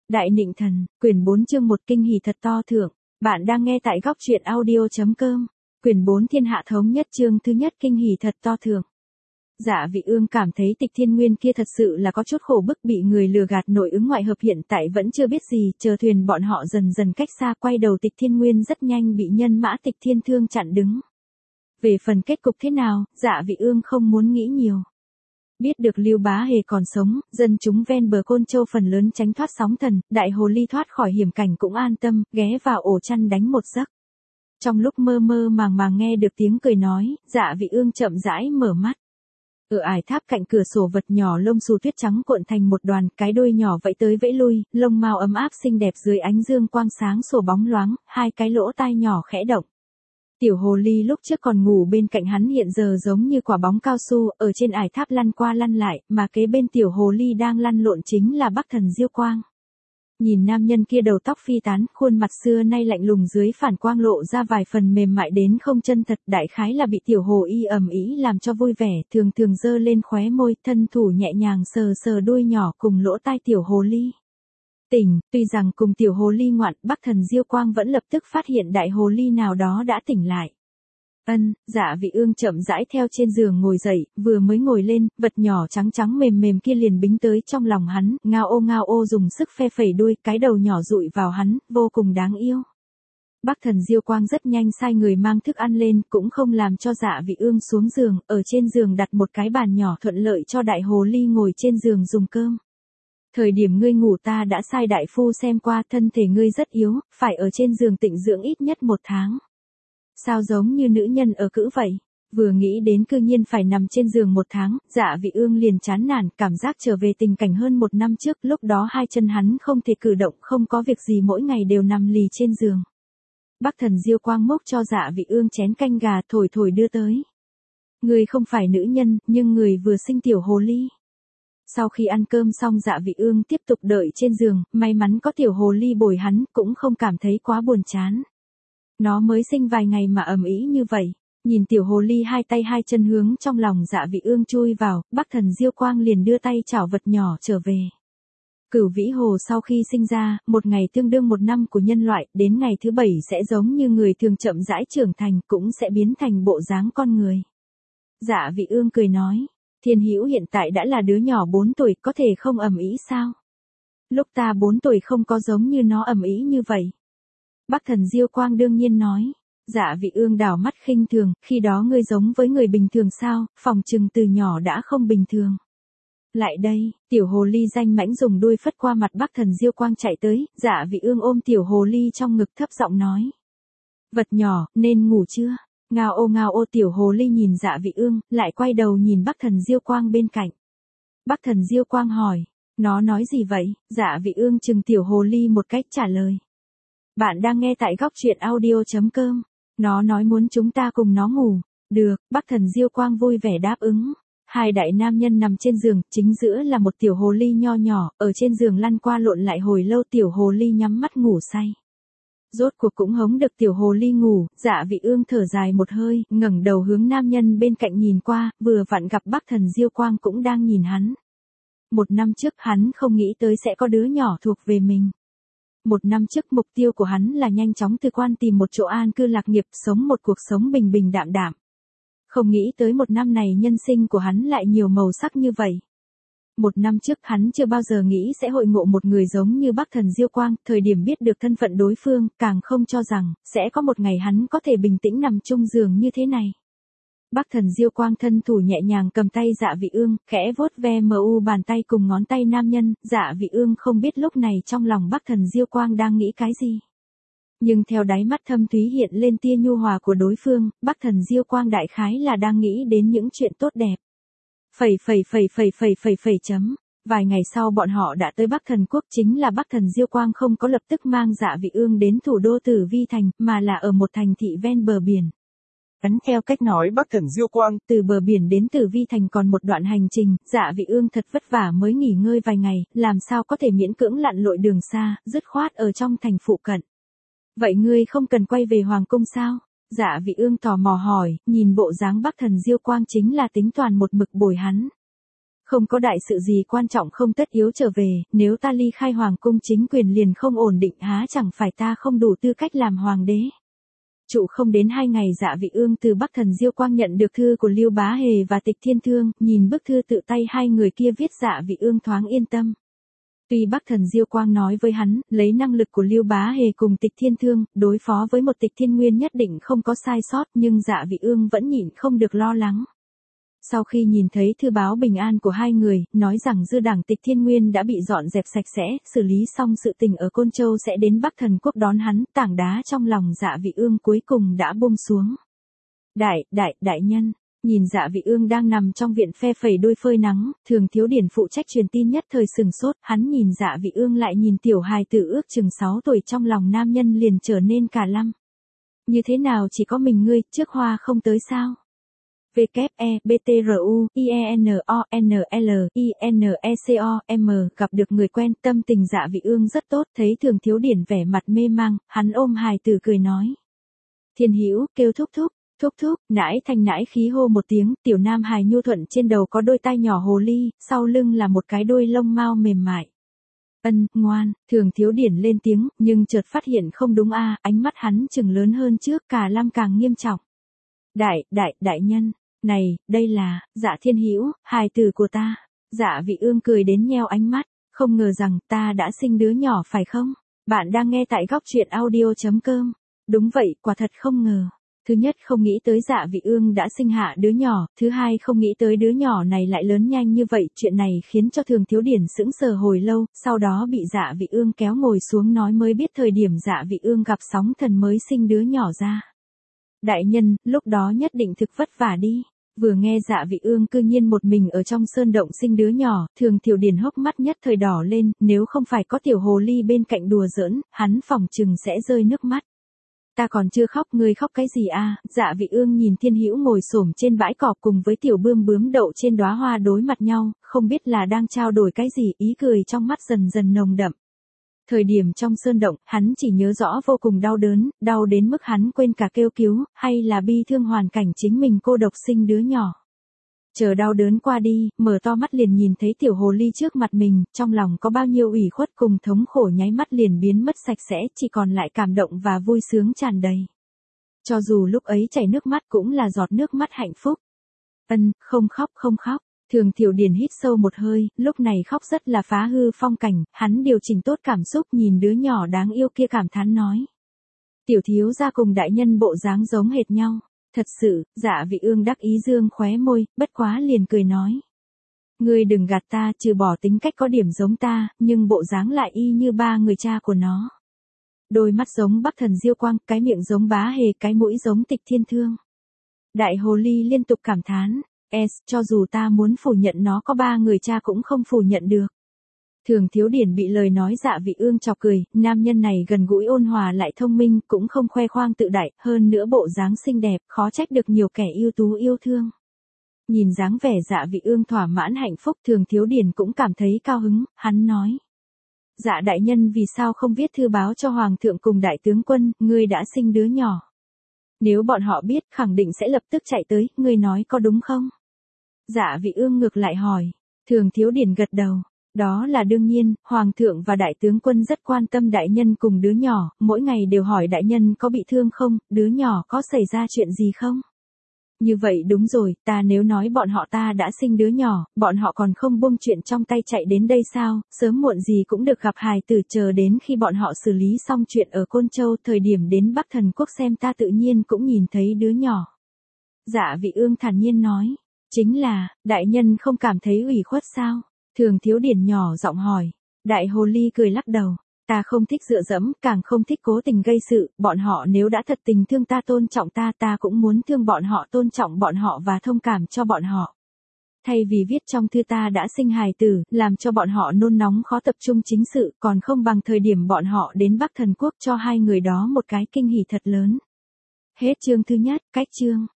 Đại Nịnh Thần, quyển 4 chương 1 kinh hỉ thật to thượng. Bạn đang nghe tại góc truyện audio.com. Quyển 4 thiên hạ thống nhất chương thứ nhất kinh hỉ thật to thượng. Dạ Vị Ương cảm thấy Tịch Thiên Nguyên kia thật sự là có chút khổ bức, bị người lừa gạt, nội ứng ngoại hợp, hiện tại vẫn chưa biết gì, chờ thuyền bọn họ dần dần cách xa, quay đầu Tịch Thiên Nguyên rất nhanh bị nhân mã Tịch Thiên Thương chặn đứng. Về phần kết cục thế nào, Dạ Vị Ương không muốn nghĩ nhiều. Biết được Lưu Bá Hề còn sống, dân chúng ven bờ Côn Châu phần lớn tránh thoát sóng thần, Đại Hồ Ly thoát khỏi hiểm cảnh cũng an tâm, ghé vào ổ chăn đánh một giấc. Trong lúc mơ mơ màng màng nghe được tiếng cười nói, Dạ Vị Ương chậm rãi mở mắt. Ở ải tháp cạnh cửa sổ vật nhỏ lông xù tuyết trắng cuộn thành một đoàn, cái đuôi nhỏ vẫy tới vẫy lui, lông mao ấm áp xinh đẹp dưới ánh dương quang sáng sổ bóng loáng, hai cái lỗ tai nhỏ khẽ động. Tiểu hồ ly lúc trước còn ngủ bên cạnh hắn hiện giờ giống như quả bóng cao su, ở trên ải tháp lăn qua lăn lại, mà kế bên tiểu hồ ly đang lăn lộn chính là Bắc Thần Diêu Quang. Nhìn nam nhân kia đầu tóc phi tán, khuôn mặt xưa nay lạnh lùng dưới phản quang lộ ra vài phần mềm mại đến không chân thật, đại khái là bị tiểu hồ y ầm ĩ làm cho vui vẻ, thường thường giơ lên khóe môi, thân thủ nhẹ nhàng sờ sờ đuôi nhỏ cùng lỗ tai tiểu hồ ly. Tỉnh, tuy rằng cùng tiểu hồ ly ngoạn, Bắc Thần Diêu Quang vẫn lập tức phát hiện đại hồ ly nào đó đã tỉnh lại. Dạ Vị Ương chậm rãi theo trên giường ngồi dậy, vừa mới ngồi lên, vật nhỏ trắng trắng mềm mềm kia liền bính tới trong lòng hắn, ngao ô dùng sức phe phẩy đuôi, cái đầu nhỏ dụi vào hắn, vô cùng đáng yêu. Bắc Thần Diêu Quang rất nhanh sai người mang thức ăn lên, cũng không làm cho Dạ Vị Ương xuống giường, ở trên giường đặt một cái bàn nhỏ thuận lợi cho đại hồ ly ngồi trên giường dùng cơm. Thời điểm ngươi ngủ ta đã sai đại phu xem qua, thân thể ngươi rất yếu, phải ở trên giường tịnh dưỡng ít nhất 1 tháng. Sao giống như nữ nhân ở cữ vậy? Vừa nghĩ đến cư nhiên phải nằm trên giường 1 tháng, Dạ Vị Ương liền chán nản, cảm giác trở về tình cảnh hơn 1 năm trước, lúc đó hai chân hắn không thể cử động, không có việc gì mỗi ngày đều nằm lì trên giường. Bắc Thần Diêu Quang múc cho Dạ Vị Ương chén canh gà thổi thổi đưa tới. Người không phải nữ nhân, nhưng người vừa sinh tiểu hồ ly. Sau khi ăn cơm xong Dạ Vị Ương tiếp tục đợi trên giường, may mắn có tiểu hồ ly bồi hắn, cũng không cảm thấy quá buồn chán. Nó mới sinh vài ngày mà ầm ĩ như vậy, nhìn tiểu hồ ly hai tay hai chân hướng trong lòng Dạ Vị Ương chui vào, Bắc Thần Diêu Quang liền đưa tay chảo vật nhỏ trở về. Cửu Vĩ Hồ sau khi sinh ra, một ngày tương đương 1 năm của nhân loại, đến ngày thứ 7 sẽ giống như người thường chậm rãi trưởng thành, cũng sẽ biến thành bộ dáng con người. Dạ Vị Ương cười nói. Thiên Hữu hiện tại đã là đứa nhỏ 4 tuổi, có thể không ầm ĩ sao? Lúc ta 4 tuổi không có giống như nó ầm ĩ như vậy. Bắc Thần Diêu Quang đương nhiên nói. Dạ Vị Ương đảo mắt khinh thường, khi đó ngươi giống với người bình thường sao, phòng trừng từ nhỏ đã không bình thường. Lại đây, tiểu hồ ly danh mãnh dùng đuôi phất qua mặt Bắc Thần Diêu Quang chạy tới, Dạ Vị Ương ôm tiểu hồ ly trong ngực thấp giọng nói. Vật nhỏ, nên ngủ chưa? Ngao ô tiểu hồ ly nhìn Dạ Vị Ương, lại quay đầu nhìn Bắc Thần Diêu Quang bên cạnh. Bắc Thần Diêu Quang hỏi, nó nói gì vậy? Dạ Vị Ương chừng tiểu hồ ly một cách trả lời. Bạn đang nghe tại góc truyện audio.com. Nó nói muốn chúng ta cùng nó ngủ. Được, Bắc Thần Diêu Quang vui vẻ đáp ứng. Hai đại nam nhân nằm trên giường, chính giữa là một tiểu hồ ly nho nhỏ, ở trên giường lăn qua lộn lại hồi lâu, tiểu hồ ly nhắm mắt ngủ say. Rốt cuộc cũng hống được tiểu hồ ly ngủ, Dạ Vị Ương thở dài một hơi, ngẩng đầu hướng nam nhân bên cạnh nhìn qua, vừa vặn gặp Bắc Thần Diêu Quang cũng đang nhìn hắn. 1 năm trước hắn không nghĩ tới sẽ có đứa nhỏ thuộc về mình. 1 năm trước mục tiêu của hắn là nhanh chóng từ quan tìm một chỗ an cư lạc nghiệp, sống một cuộc sống bình bình đạm đạm. Không nghĩ tới 1 năm này nhân sinh của hắn lại nhiều màu sắc như vậy. 1 năm trước hắn chưa bao giờ nghĩ sẽ hội ngộ một người giống như Bắc Thần Diêu Quang, thời điểm biết được thân phận đối phương, càng không cho rằng, sẽ có một ngày hắn có thể bình tĩnh nằm chung giường như thế này. Bắc Thần Diêu Quang thân thủ nhẹ nhàng cầm tay Dạ Vị Ương, khẽ vuốt ve bàn tay cùng ngón tay nam nhân, Dạ Vị Ương không biết lúc này trong lòng Bắc Thần Diêu Quang đang nghĩ cái gì. Nhưng theo đáy mắt thâm thúy hiện lên tia nhu hòa của đối phương, Bắc Thần Diêu Quang đại khái là đang nghĩ đến những chuyện tốt đẹp. Vài ngày sau bọn họ đã tới Bắc Thần Quốc, chính là Bắc Thần Diêu Quang không có lập tức mang Dạ Vị Ương đến thủ đô Tử Vi Thành, mà là ở một thành thị ven bờ biển. Ấn theo cách nói Bắc Thần Diêu Quang, từ bờ biển đến Tử Vi Thành còn một đoạn hành trình, Dạ Vị Ương thật vất vả mới nghỉ ngơi vài ngày, làm sao có thể miễn cưỡng lặn lội đường xa, dứt khoát ở trong thành phụ cận. Vậy ngươi không cần quay về Hoàng Cung sao? Dạ Vị Ương tò mò hỏi, nhìn bộ dáng Bắc Thần Diêu Quang chính là tính toàn một mực bồi hắn. Không có đại sự gì quan trọng không tất yếu trở về, nếu ta ly khai hoàng cung chính quyền liền không ổn định há chẳng phải ta không đủ tư cách làm hoàng đế. Trụ không đến 2 ngày Dạ Vị Ương từ Bắc Thần Diêu Quang nhận được thư của Lưu Bá Hề và Tịch Thiên Thương, nhìn bức thư tự tay hai người kia viết Dạ Vị Ương thoáng yên tâm. Tuy Bắc Thần Diêu Quang nói với hắn, lấy năng lực của Lưu Bá Hề cùng Tịch Thiên Thương, đối phó với một Tịch Thiên Nguyên nhất định không có sai sót, nhưng Dạ Vị Ương vẫn nhịn không được lo lắng. Sau khi nhìn thấy thư báo bình an của hai người, nói rằng dư đảng Tịch Thiên Nguyên đã bị dọn dẹp sạch sẽ, xử lý xong sự tình ở Côn Châu sẽ đến Bắc Thần Quốc đón hắn, tảng đá trong lòng Dạ Vị Ương cuối cùng đã buông xuống. Đại nhân, nhìn Dạ Vị Ương đang nằm trong viện phe phẩy đôi phơi nắng, Thường Thiếu Điển phụ trách truyền tin nhất thời sừng sốt, hắn nhìn Dạ Vị Ương lại nhìn tiểu hài tử ước chừng 6 tuổi trong lòng nam nhân liền trở nên cả lăm. Như thế nào chỉ có mình ngươi, trước hoa không tới sao? WEBTRUINONLINECOM gặp được người quen, tâm tình Dạ Vị Ương rất tốt, thấy Thường Thiếu Điển vẻ mặt mê mang, hắn ôm hài tử cười nói. Thiên Hữu kêu thúc thúc, nãi thanh nãi khí hô một tiếng, tiểu nam hài nhu thuận trên đầu có đôi tai nhỏ hồ ly, sau lưng là một cái đuôi lông mao mềm mại. Ngoan, Thường Thiếu Điển lên tiếng, nhưng chợt phát hiện không đúng ánh mắt hắn chừng lớn hơn trước, cả lăm càng nghiêm trọng. Đại nhân. Này, đây là, Dạ Thiên Hữu, hài tử của ta. Dạ Vị Ương cười đến nheo ánh mắt, không ngờ rằng ta đã sinh đứa nhỏ phải không? Bạn đang nghe tại góc truyện audio.com. Đúng vậy, quả thật không ngờ. Thứ nhất không nghĩ tới Dạ Vị Ương đã sinh hạ đứa nhỏ, thứ hai không nghĩ tới đứa nhỏ này lại lớn nhanh như vậy, chuyện này khiến cho Thường Thiếu Điển sững sờ hồi lâu, sau đó bị Dạ Vị Ương kéo ngồi xuống nói mới biết thời điểm Dạ Vị Ương gặp sóng thần mới sinh đứa nhỏ ra. Đại nhân, lúc đó nhất định thực vất vả đi. Vừa nghe Dạ Vị Ương cư nhiên một mình ở trong sơn động sinh đứa nhỏ, Thường Thiếu Điển hốc mắt nhất thời đỏ lên, nếu không phải có tiểu hồ ly bên cạnh đùa giỡn, hắn phỏng chừng sẽ rơi nước mắt. Ta còn chưa khóc, ngươi khóc cái gì Dạ Vị Ương nhìn Thiên Hữu ngồi xổm trên bãi cỏ cùng với tiểu bươm bướm đậu trên đóa hoa đối mặt nhau, không biết là đang trao đổi cái gì, ý cười trong mắt dần dần nồng đậm. Thời điểm trong sơn động, hắn chỉ nhớ rõ vô cùng đau đớn, đau đến mức hắn quên cả kêu cứu, hay là bi thương hoàn cảnh chính mình cô độc sinh đứa nhỏ. Chờ đau đớn qua đi, mở to mắt liền nhìn thấy tiểu hồ ly trước mặt mình, trong lòng có bao nhiêu ủy khuất cùng thống khổ nháy mắt liền biến mất sạch sẽ, chỉ còn lại cảm động và vui sướng tràn đầy. Cho dù lúc ấy chảy nước mắt cũng là giọt nước mắt hạnh phúc. Không khóc. Thường Thiếu Điển hít sâu một hơi, lúc này khóc rất là phá hư phong cảnh, hắn điều chỉnh tốt cảm xúc nhìn đứa nhỏ đáng yêu kia cảm thán nói. Tiểu thiếu gia cùng đại nhân bộ dáng giống hệt nhau. Thật sự, Dạ Vị Ương đắc ý dương khóe môi, bất quá liền cười nói. Ngươi đừng gạt ta, trừ bỏ tính cách có điểm giống ta, nhưng bộ dáng lại y như ba người cha của nó. Đôi mắt giống Bắc Thần Diêu Quang, cái miệng giống Bá Hề, cái mũi giống Tịch Thiên Thương. Đại hồ ly liên tục cảm thán. Cho dù ta muốn phủ nhận nó có ba người cha cũng không phủ nhận được. Thường Thiếu Điển bị lời nói Dạ Vị Ương chọc cười, nam nhân này gần gũi ôn hòa lại thông minh, cũng không khoe khoang tự đại, hơn nữa bộ dáng xinh đẹp, khó trách được nhiều kẻ ưu tú yêu thương. Nhìn dáng vẻ Dạ Vị Ương thỏa mãn hạnh phúc, Thường Thiếu Điển cũng cảm thấy cao hứng, hắn nói. Dạ đại nhân vì sao không viết thư báo cho Hoàng thượng cùng đại tướng quân, ngươi đã sinh đứa nhỏ. Nếu bọn họ biết, khẳng định sẽ lập tức chạy tới, ngươi nói có đúng không? Dạ Vị Ương ngược lại hỏi. Thường Thiếu Điển gật đầu. Đó là đương nhiên, Hoàng thượng và đại tướng quân rất quan tâm đại nhân cùng đứa nhỏ, mỗi ngày đều hỏi đại nhân có bị thương không, đứa nhỏ có xảy ra chuyện gì không? Như vậy đúng rồi, ta nếu nói bọn họ ta đã sinh đứa nhỏ, bọn họ còn không buông chuyện trong tay chạy đến đây sao, sớm muộn gì cũng được gặp hài tử, chờ đến khi bọn họ xử lý xong chuyện ở Côn Châu, thời điểm đến Bắc Thần Quốc xem ta tự nhiên cũng nhìn thấy đứa nhỏ. Dạ Vị Ương thản nhiên nói, chính là, đại nhân không cảm thấy ủy khuất sao? Thường Thiếu Điển nhỏ giọng hỏi. Đại hồ ly cười lắc đầu. Ta không thích dựa dẫm, càng không thích cố tình gây sự, bọn họ nếu đã thật tình thương ta tôn trọng ta, ta cũng muốn thương bọn họ, tôn trọng bọn họ và thông cảm cho bọn họ. Thay vì viết trong thư ta đã sinh hài tử, làm cho bọn họ nôn nóng khó tập trung chính sự, còn không bằng thời điểm bọn họ đến Bắc Thần Quốc cho hai người đó một cái kinh hỉ thật lớn. Hết chương thứ nhất, cách chương.